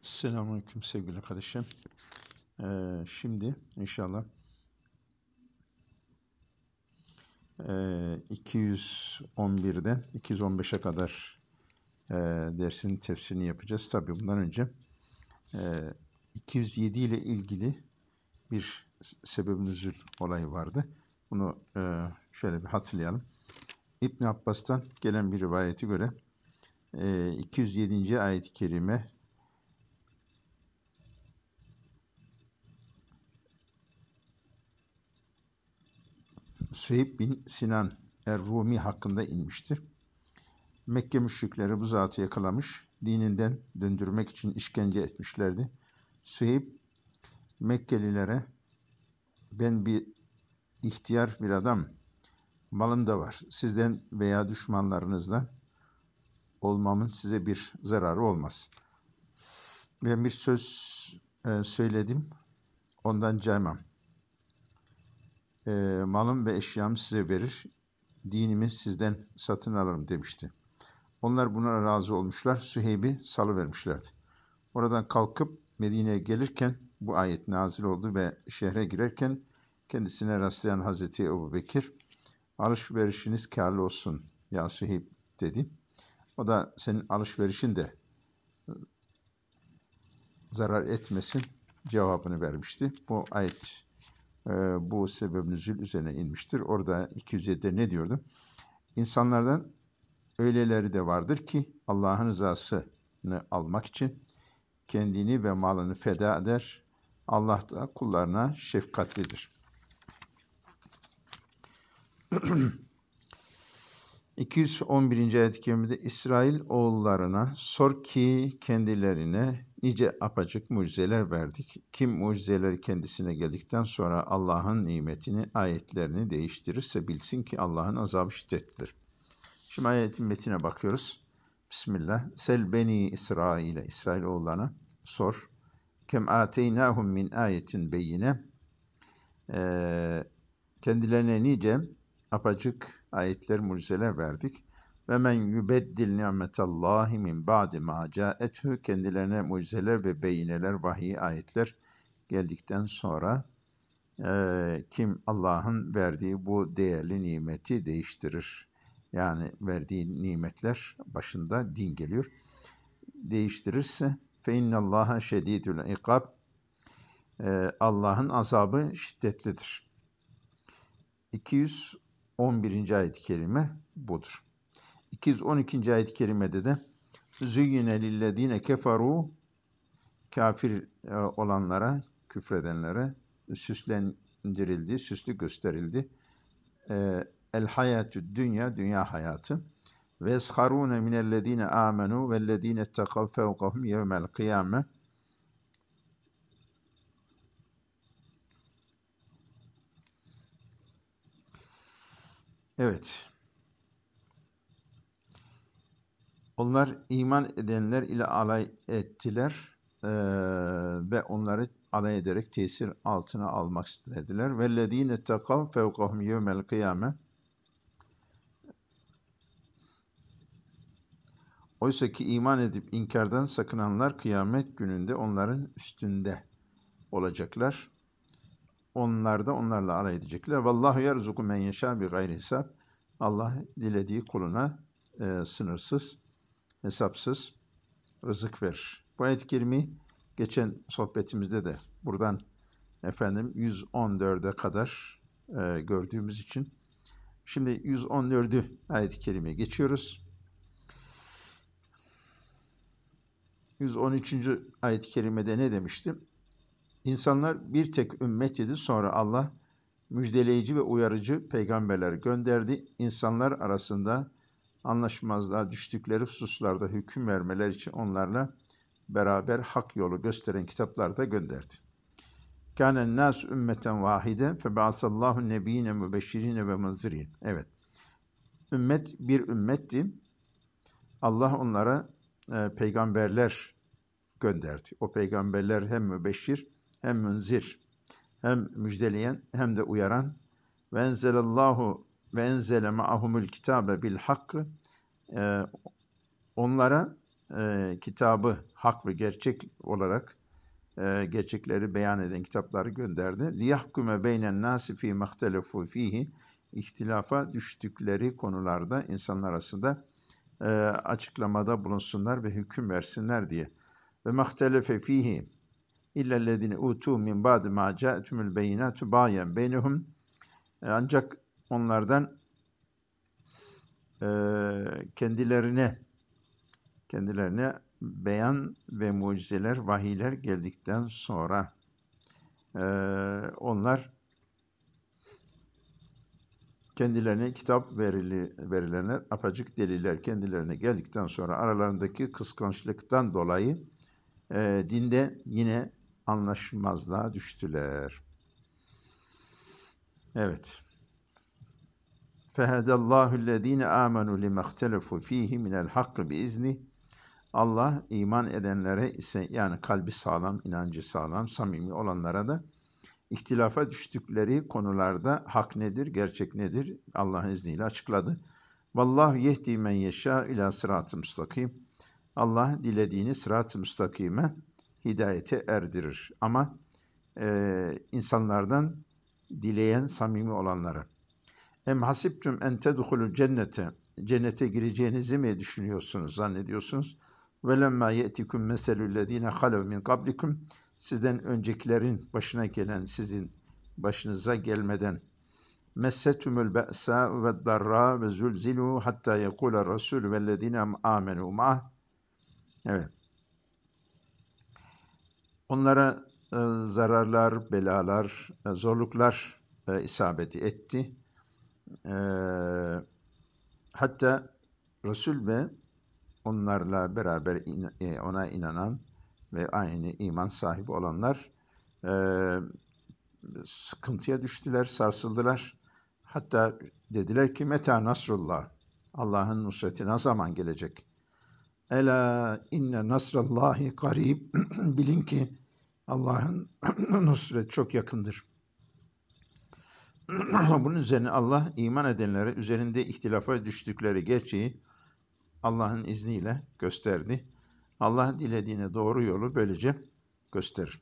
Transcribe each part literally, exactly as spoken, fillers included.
Selamünaleyküm sevgili kardeşim. Ee, şimdi inşallah e, iki yüz on birden iki yüz on beşe kadar e, dersin tefsirini yapacağız. Tabii bundan önce e, iki yüz yedi ile ilgili bir sebeb nüzul olayı vardı. Bunu e, şöyle bir hatırlayalım. İbn Abbas'tan gelen bir rivayete göre e, iki yüz yedinci ayet-i kerime Süheyb bin Sinan Er-Rumi hakkında inmiştir. Mekke müşrikleri bu zatı yakalamış, dininden döndürmek için işkence etmişlerdi. Süheyb Mekkelilere ben bir ihtiyar bir adam, malım da var. Sizden veya düşmanlarınızdan olmamın size bir zararı olmaz. Ben bir söz e, söyledim, ondan caymam. E, malım ve eşyamı size verir, dinimi sizden satın alırım demişti. Onlar buna razı olmuşlar, Süheyb'i salıvermişlerdi. Oradan kalkıp Medine'ye gelirken bu ayet nazil oldu ve şehre girerken kendisine rastlayan Hazreti Ebubekir, alışverişiniz kârlı olsun ya Süheyb dedi. O da senin alışverişin de zarar etmesin cevabını vermişti. Bu ayet e, bu sebeb nüzul üzerine inmiştir. Orada iki yüz yedide ne diyordu? İnsanlardan öyleleri de vardır ki Allah'ın rızasını almak için kendini ve malını feda eder. Allah da kullarına şefkatlidir. iki yüz on birinci ayet-i kerimede İsrail oğullarına sor ki kendilerine nice apaçık mucizeler verdik. Kim mucizeleri kendisine geldikten sonra Allah'ın nimetini, ayetlerini değiştirirse bilsin ki Allah'ın azabı şiddetlidir. Şimdi ayetin metine bakıyoruz. Bismillah. Sel beni İsrail'e, İsrail oğullarına sor. Kem ateynâhum min ayetin beyine. Ee, kendilerine nice apacık ayetler, mucizeler verdik. Ve men yubeddil nimetallahi min ba'di ma ca'ethu, kendilerine mucizeler ve beyineler, vahiy, ayetler geldikten sonra e, kim Allah'ın verdiği bu değerli nimeti değiştirir. Yani verdiği nimetler başında din geliyor. Değiştirirse fe innallaha şedidül ikab, Allah'ın azabı şiddetlidir. iki yüz on birinci ayet-i kerime budur. iki yüz on ikinci ayet-i kerimede de Züyyine lillezine keferu, kafir olanlara, küfredenlere süslendirildi, süslü gösterildi. El hayatü dünya, dünya hayatı. Ve esharune minellezine amenu vellezine ettekav fevkahum yevmel kıyame. Evet. Onlar iman edenler ile alay ettiler ee, ve onları alay ederek tesir altına almak istediler. وَالَّذ۪ينَ اتَّقَوْا فَوْقَهُمْ يَوْمَ الْقِيَامَةِ. Oysa ki iman edip inkardan sakınanlar kıyamet gününde onların üstünde olacaklar. Onlar da onlarla alay edecekler. Vallahu yerzuku men yeşâ bi gayri hisab. Allah dilediği kuluna e, sınırsız, hesapsız rızık verir. Bu ayet-i kerimeyi geçen sohbetimizde de buradan efendim yüz on dörde kadar e, gördüğümüz için şimdi yüz on dördü ayet-i kerimeye geçiyoruz. yüz on üçüncü ayet-i kerimede ne demiştim? İnsanlar bir tek ümmet idi, sonra Allah müjdeleyici ve uyarıcı peygamberler gönderdi. İnsanlar arasında anlaşmazlığa düştükleri hususlarda hüküm vermeler için onlarla beraber hak yolu gösteren kitaplar da gönderdi. Kânen nâs ümmeten vâhide febâsallahu nebiyine mübeşşirine ve munzirin. Evet. Ümmet bir ümmetti. Allah onlara e, peygamberler gönderdi. O peygamberler hem mübeşşir hem münzir, hem müjdeleyen hem de uyaran. Ve enzelallahu ve enzele ma'ahumul kitabe bil hakkı. Onlara e, kitabı hak ve gerçek olarak e, gerçekleri beyan eden kitapları gönderdi. Liyahkume beynen nasi fi mahtelefu fihi, ihtilafa düştükleri konularda insanlar arasında e, açıklamada bulunsunlar ve hüküm versinler diye. Ve mahtelefe fihi illellezine utu min ba'di ma ca'etumul beyinatu bayen beynehum. Ancak onlardan e, kendilerine kendilerine beyan ve mucizeler, vahiyler geldikten sonra e, onlar kendilerine kitap verili, verilenler, apaçık deliller kendilerine geldikten sonra aralarındaki kıskançlıktan dolayı e, dinde yine anlaşmazlığa düştüler. Evet. فَهَدَى اللّٰهُ الَّذ۪ينَ آمَنُوا لِمَا اخْتَلَفُوا ف۪يهِ مِنَ الْحَقِّ بِإِذْنِهِ. Allah iman edenlere ise, yani kalbi sağlam, inancı sağlam, samimi olanlara da ihtilafa düştükleri konularda hak nedir, gerçek nedir Allah'ın izniyle açıkladı. Vallahu yehdi men yeşâ ilâ sırat-ı müstakim. Allah dilediğini sırat-ı müstakime hidayete erdirir. Ama e, insanlardan dileyen samimi olanlara. Em hasibtum en tedhulul cennete. Cennete gireceğinizi mi düşünüyorsunuz, zannediyorsunuz? Ve lemma ye'tikum meselüllezine halev min kablikum. Sizden öncekilerin başına gelen, sizin başınıza gelmeden messetumul be'sa ve darra ve zulzilu hatta yekula rasul vellezine amenu ma'ah. Evet. Onlara e, zararlar, belalar, e, zorluklar e, isabeti etti. E, hatta Resul ve onlarla beraber in, e, ona inanan ve aynı iman sahibi olanlar e, sıkıntıya düştüler, sarsıldılar. Hatta dediler ki meta nasrullah. Allah'ın nusreti ne zaman gelecek? Ela inne nasrallahi karib. Bilin ki Allah'ın nusret çok yakındır. Bunun üzerine Allah iman edenlere üzerinde ihtilafa düştükleri gerçeği Allah'ın izniyle gösterdi. Allah dilediğine doğru yolu böylece gösterir.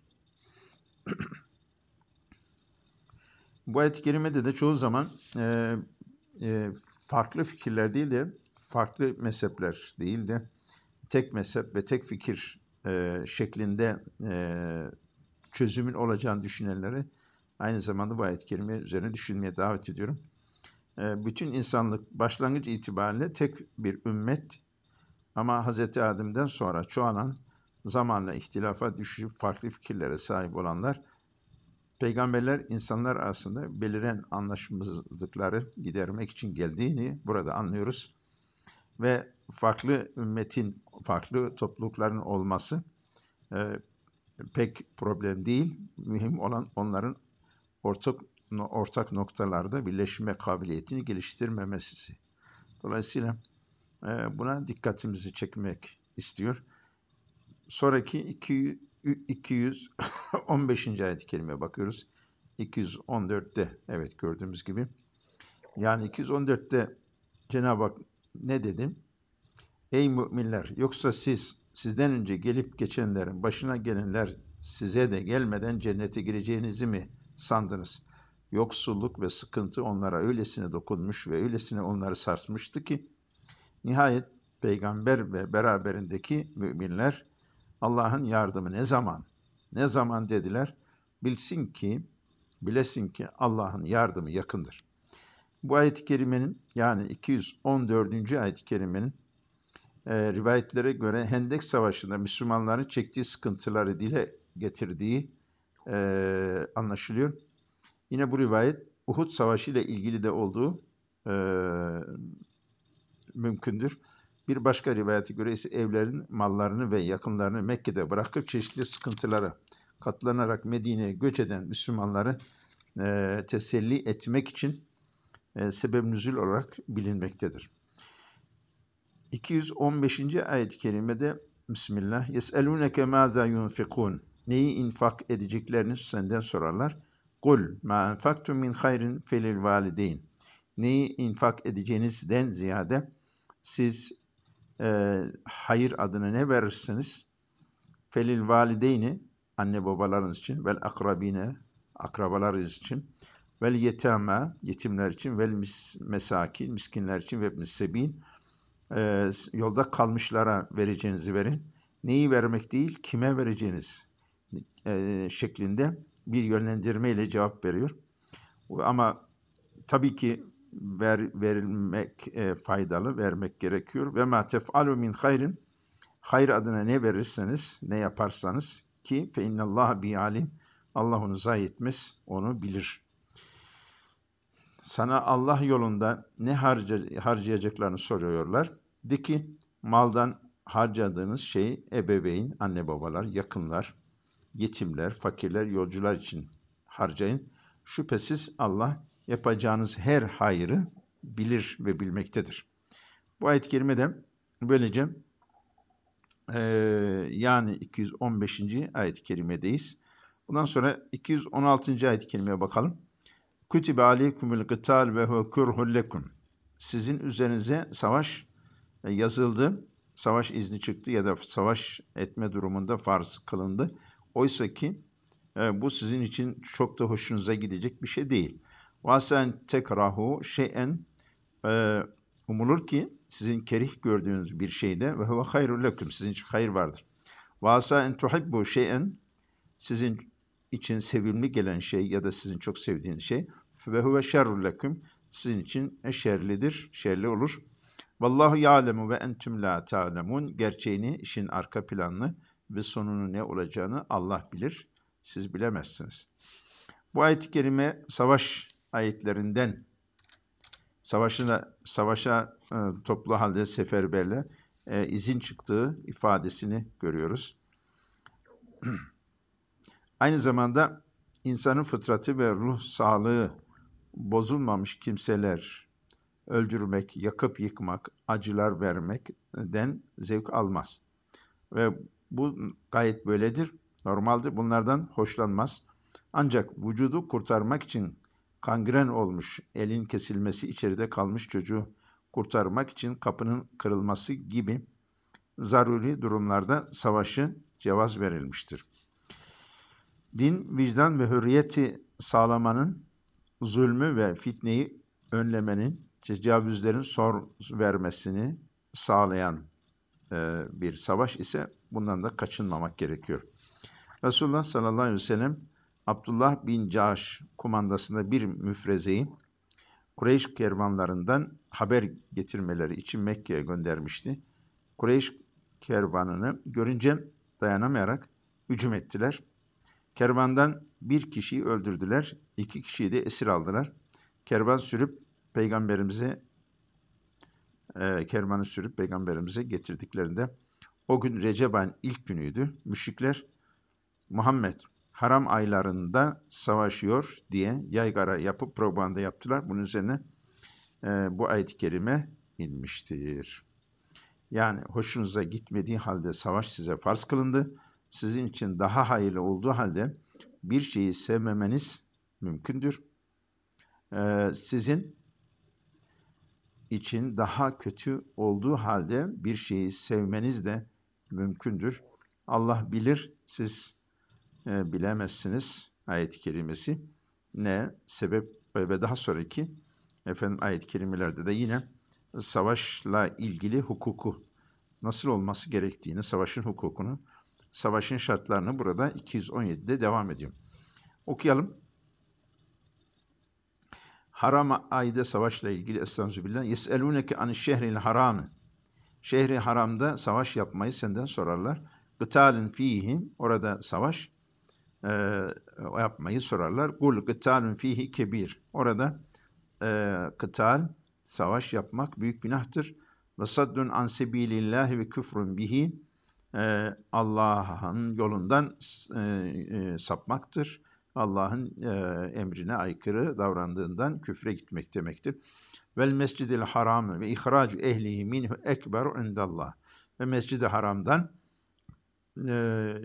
Bu ayet-i kerimede de çoğu zaman e, e, farklı fikirler değil de farklı mezhepler değil de tek mezhep ve tek fikir e, şeklinde e, çözümün olacağını düşünenleri aynı zamanda bu ayet-i kerime üzerine düşünmeye davet ediyorum. E, bütün insanlık başlangıç itibariyle tek bir ümmet ama Hz. Adem'den sonra çoğalan, zamanla ihtilafa düşüp farklı fikirlere sahip olanlar, peygamberler insanlar arasında beliren anlaşmazlıkları gidermek için geldiğini burada anlıyoruz. Ve farklı ümmetin, farklı toplulukların olması e, pek problem değil. Mühim olan onların ortak ortak noktalarda birleşme kabiliyetini geliştirmemesi. Dolayısıyla e, buna dikkatimizi çekmek istiyor. Sonraki iki yüz on beşinci ayet-i kerimeye bakıyoruz. iki yüz on dörtte evet gördüğümüz gibi. Yani iki yüz on dörtte Cenab-ı Hak ne dedi? Ey müminler, yoksa siz sizden önce gelip geçenlerin başına gelenler size de gelmeden cennete gireceğinizi mi sandınız? Yoksulluk ve sıkıntı onlara öylesine dokunmuş ve öylesine onları sarsmıştı ki nihayet peygamber ve beraberindeki müminler Allah'ın yardımı ne zaman? Ne zaman dediler? Bilsin ki, bilesin ki Allah'ın yardımı yakındır. Bu ayet-i kerimenin, yani iki yüz on dördüncü ayet-i kerimenin e, rivayetlere göre Hendek Savaşı'nda Müslümanların çektiği sıkıntıları dile getirdiği e, anlaşılıyor. Yine bu rivayet Uhud Savaşı ile ilgili de olduğu e, mümkündür. Bir başka rivayete göre ise evlerin mallarını ve yakınlarını Mekke'de bırakıp çeşitli sıkıntılara katlanarak Medine'ye göç eden Müslümanları e, teselli etmek için e, sebeb nüzul olarak bilinmektedir. iki yüz on beşinci ayet-i kerimede Bismillah. Yes'elûneke mâzâ yunfikûn. Neyi infak edeceklerini senden sorarlar. Kul mâ enfaktum min hayrin felil valideyn. Neyi infak edeceğinizden ziyade siz e, hayır adına ne verirseniz felil valideyni anne babalarınız için vel akrabine akrabalarınız için vel yetama yetimler için vel mis, mesakin miskinler için ve ibn sebil e, yolda kalmışlara vereceğinizi verin. Neyi vermek değil, kime vereceğiniz e, şeklinde bir yönlendirme ile cevap veriyor. Ama tabii ki ver, verilmek e, faydalı, vermek gerekiyor. Ve ma tef'alu min hayrin, hayır adına ne verirseniz, ne yaparsanız ki fe innallaha bi alim, Allah onu zayi etmez, onu bilir. Sana Allah yolunda ne harca, harcayacaklarını soruyorlar. De ki maldan harcadığınız şey ebeveyn, anne babalar, yakınlar, yetimler, fakirler, yolcular için harcayın. Şüphesiz Allah yapacağınız her hayrı bilir ve bilmektedir. Bu ayet-i kerimede böylece e, yani iki yüz on beşinci ayet-i kerimedeyiz. Bundan sonra iki yüz on altıncı ayet-i kerimeye bakalım. Kütübe aleykumul gıtal ve huve kurhul lekum. Sizin üzerinize savaş yazıldı, savaş izni çıktı ya da savaş etme durumunda farz kılındı. Oysa ki e, bu sizin için çok da hoşunuza gidecek bir şey değil. Vasen tekrahu şeyen e, umulur ki sizin kerih gördüğünüz bir şeyde ve huve hayrul lekum sizin için hayır vardır. Vasa en tuhibbu şeyen sizin için sevimli gelen şey ya da sizin çok sevdiğiniz şey ve huve şerrul lekum sizin için şerlidir, şerli olur. Vallahu ya'lemu ve entüm la ta'lemun. Gerçeğini, işin arka planını ve sonunu ne olacağını Allah bilir. Siz bilemezsiniz. Bu ayet-i kerime savaş ayetlerinden savaşına, savaşa e, toplu halde seferberle e, izin çıktığı ifadesini görüyoruz. Aynı zamanda insanın fıtratı ve ruh sağlığı bozulmamış kimseler öldürmek, yakıp yıkmak, acılar vermekten zevk almaz. Ve bu gayet böyledir, normaldir. Bunlardan hoşlanmaz. Ancak vücudu kurtarmak için kangren olmuş, elin kesilmesi, içeride kalmış çocuğu kurtarmak için kapının kırılması gibi zaruri durumlarda savaşı cevaz verilmiştir. Din, vicdan ve hürriyeti sağlamanın, zulmü ve fitneyi önlemenin, tecavüzlerin son vermesini sağlayan e, bir savaş ise bundan da kaçınmamak gerekiyor. Resulullah sallallahu aleyhi ve sellem Abdullah bin Cahş kumandasında bir müfrezeyi Kureyş kervanlarından haber getirmeleri için Mekke'ye göndermişti. Kureyş kervanını görünce dayanamayarak hücum ettiler. Kervandan bir kişiyi öldürdüler, iki kişiyi de esir aldılar. Kervan sürüp peygamberimize e, kervanı sürüp peygamberimize getirdiklerinde o gün Recep ayının ilk günüydü. Müşrikler Muhammed haram aylarında savaşıyor diye yaygara yapıp propaganda yaptılar. Bunun üzerine e, bu ayet-i kerime inmiştir. Yani hoşunuza gitmediği halde savaş size farz kılındı. Sizin için daha hayırlı olduğu halde bir şeyi sevmemeniz mümkündür. Ee, sizin için daha kötü olduğu halde bir şeyi sevmeniz de mümkündür. Allah bilir, siz e, bilemezsiniz ayet-i kerimesi. Ne? Sebep ve daha sonraki efendim ayet-i kerimelerde de yine savaşla ilgili hukuku nasıl olması gerektiğini, savaşın hukukunu, savaşın şartlarını burada iki yüz on yedide devam ediyor. Okuyalım. Haram ayda savaşla ilgili estağfirullah. Yes'elûneke anişşehril haramı. Şehri haramda savaş yapmayı senden sorarlar. Gıtalin fihim. Orada savaş e, yapmayı sorarlar. Kul gıtalin fihi kebir. Orada e, kıtal, savaş yapmak büyük günahtır. Ve saddun an sebilillahi ve küfrün bihi. E, Allah'ın yolundan e, e, sapmaktır. Allah'ın e, emrine aykırı davrandığından küfre gitmek demektir. Vel mescidil haram ve ihracu ehlihi minhu ekberu indallah. Ve mescid-i haramdan e,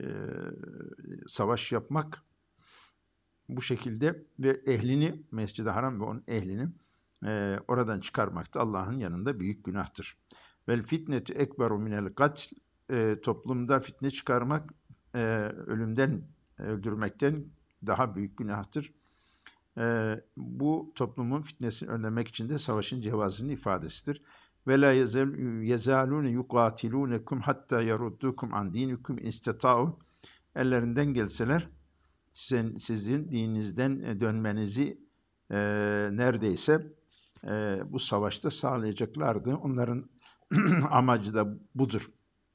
savaş yapmak bu şekilde ve ehlini, mescid-i haram ve onun ehlini e, oradan çıkarmak da Allah'ın yanında büyük günahtır. Vel fitnetu ekberu minel katl. E, toplumda fitne çıkarmak e, ölümden, öldürmekten daha büyük günahtır. E, bu toplumun fitnesini önlemek için de savaşın cevazının ifadesidir. Ve la yezalun yuqatilunukum hatta yaruddukum an dinikum istata'u. Ellerinden gelseler sizin, sizin dininizden dönmenizi e, neredeyse e, bu savaşta sağlayacaklardı. Onların amacı da budur.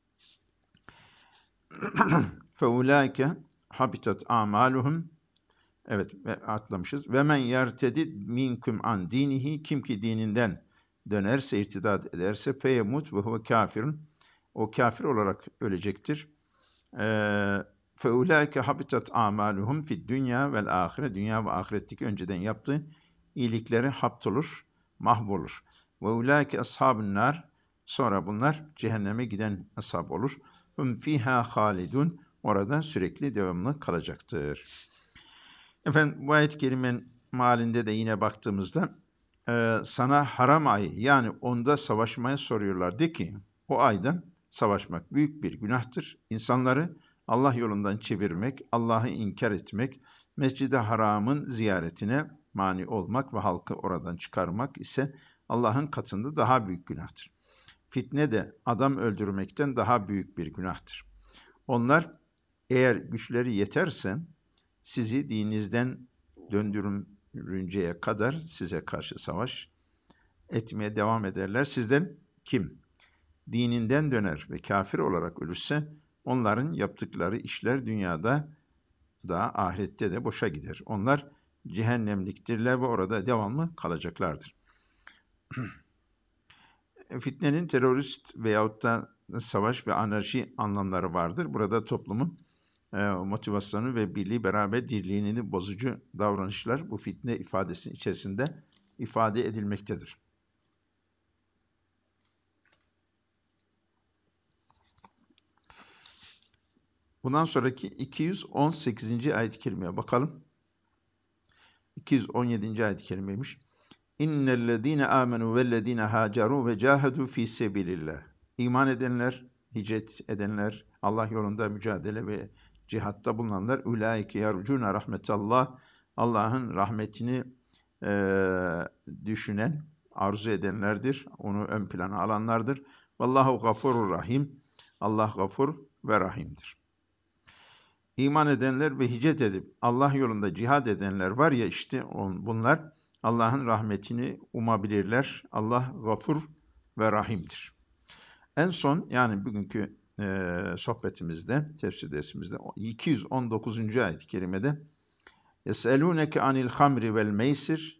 فَاُولَٰئِكَ habitat amaluhum. Evet, atlamışız. Ve men yertedid minkum an dinihi. Kim ki dininden dönerse, irtidat ederse, feyemut ve huve kafirun. O kafir olarak ölecektir. فَاُولَٰئِكَ habitat amaluhum fid dünya vel ahire. Dünya ve ahiretteki önceden yaptığı iyilikleri haptolur, mahvolur. Ve ulaike ashabun nar. Sonra bunlar cehenneme giden ashab olur. Hum fiha halidun. Orada sürekli devamlı kalacaktır. Efendim bu ayet-i kerimenin mealinde de yine baktığımızda e, sana haram ayı, yani onda savaşmaya soruyorlar. De ki o ayda savaşmak büyük bir günahtır. İnsanları Allah yolundan çevirmek, Allah'ı inkar etmek, Mescid-i Haram'ın ziyaretine mani olmak ve halkı oradan çıkarmak ise Allah'ın katında daha büyük günahtır. Fitne de adam öldürmekten daha büyük bir günahtır. Onlar eğer güçleri yeterse sizi dininizden döndürünceye kadar size karşı savaş etmeye devam ederler. Sizden kim dininden döner ve kafir olarak ölürse onların yaptıkları işler dünyada da ahirette de boşa gider. Onlar cehennemliktirler ve orada devamlı kalacaklardır. Fitnenin terörist veyahut da savaş ve anarşi anlamları vardır. Burada toplumun e, motivasyonu ve birliği beraber dirliğini bozucu davranışlar bu fitne ifadesinin içerisinde ifade edilmektedir. Bundan sonraki iki yüz on sekizinci ayet-i kerimeye bakalım. iki yüz on yedinci ayet-i kerimeymiş. İnnellezîne âmenû vellezîne hâcerû ve câhedû fî sebilillah. İman edenler, hicret edenler, Allah yolunda mücadele ve cihatta bulunanlar ulaike yercûne rahmetallah. Allah'ın rahmetini e, düşünen, arzu edenlerdir. Onu ön plana alanlardır. Vallahu gafurur rahim. Allah gafur ve rahimdir. İman edenler ve hicret edip Allah yolunda cihad edenler var ya, işte on, bunlar Allah'ın rahmetini umabilirler. Allah gafur ve rahimdir. En son, yani bugünkü e, sohbetimizde, tefsir dersimizde iki yüz on dokuzuncu ayet-i kerimede يَسْأَلُونَكَ عَنِ الْخَمْرِ وَالْمَيْسِرِ.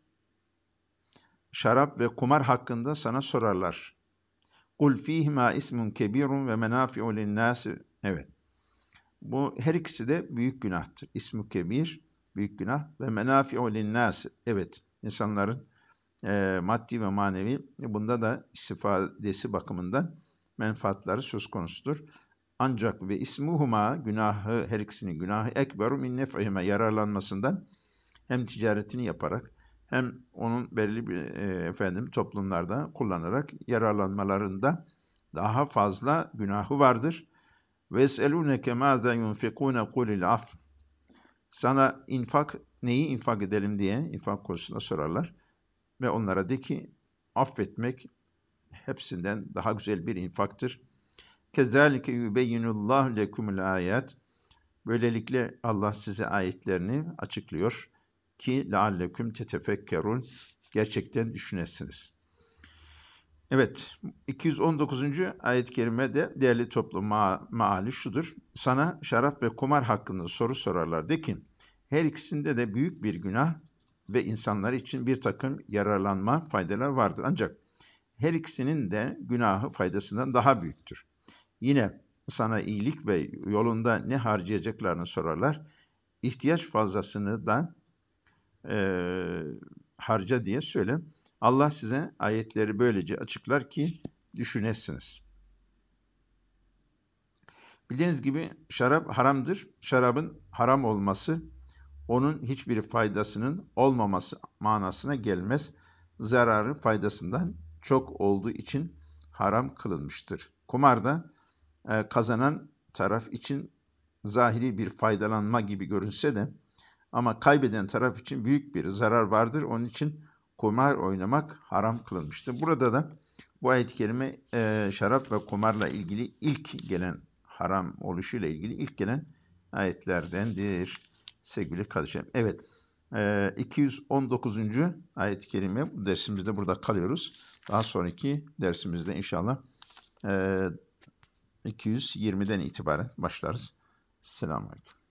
Şarap ve kumar hakkında sana sorarlar. قُلْ ف۪يهِمَا اِسْمٌ كَب۪يرٌ وَمَنَافِعُ لِلنَّاسِ. Evet. Bu her ikisi de büyük günahtır. İsmu kebir, büyük günah ve menafi'u linnâs. Evet, insanların e, maddi ve manevi bunda da istifadesi bakımından menfaatları söz konusudur. Ancak ve ismuhuma, günahı, her ikisinin günahı ekberu min nef'ihime, yararlanmasından hem ticaretini yaparak hem onun belli bir e, efendim toplumlarda kullanarak yararlanmalarında daha fazla günahı vardır. Ve es'elûneke mâzâ yunfikûne kulil af. Sana infak, neyi infak edelim diye infak konusunda sorarlar. Ve onlara de ki affetmek hepsinden daha güzel bir infaktır. Kezalike yubeyyinullahu lekumul ayat. Böylelikle Allah size ayetlerini açıklıyor ki leallekum tetefekkerun, gerçekten düşünesiniz. Evet, iki yüz on dokuzuncu ayet-i kerimede değerli toplum ma maali şudur. Sana şarap ve kumar hakkında soru sorarlar. De ki, her ikisinde de büyük bir günah ve insanlar için bir takım yararlanma faydalar vardır. Ancak her ikisinin de günahı faydasından daha büyüktür. Yine sana iyilik ve yolunda ne harcayacaklarını sorarlar. İhtiyaç fazlasını da e, harca diye söyle. Allah size ayetleri böylece açıklar ki düşünesiniz. Bildiğiniz gibi şarap haramdır. Şarabın haram olması onun hiçbir faydasının olmaması manasına gelmez. Zararı faydasından çok olduğu için haram kılınmıştır. Kumarda e, kazanan taraf için zahiri bir faydalanma gibi görünse de ama kaybeden taraf için büyük bir zarar vardır. Onun için kumar oynamak haram kılınmıştır. Burada da bu ayet-i kerime e, şarap ve kumarla ilgili ilk gelen haram oluşuyla ilgili ilk gelen ayetlerdendir sevgili kardeşlerim. Evet, e, iki yüz on dokuzuncu ayet-i kerime bu dersimizde burada kalıyoruz. Daha sonraki dersimizde inşallah e, iki yüz yirmiden itibaren başlarız. Selamünaleyküm.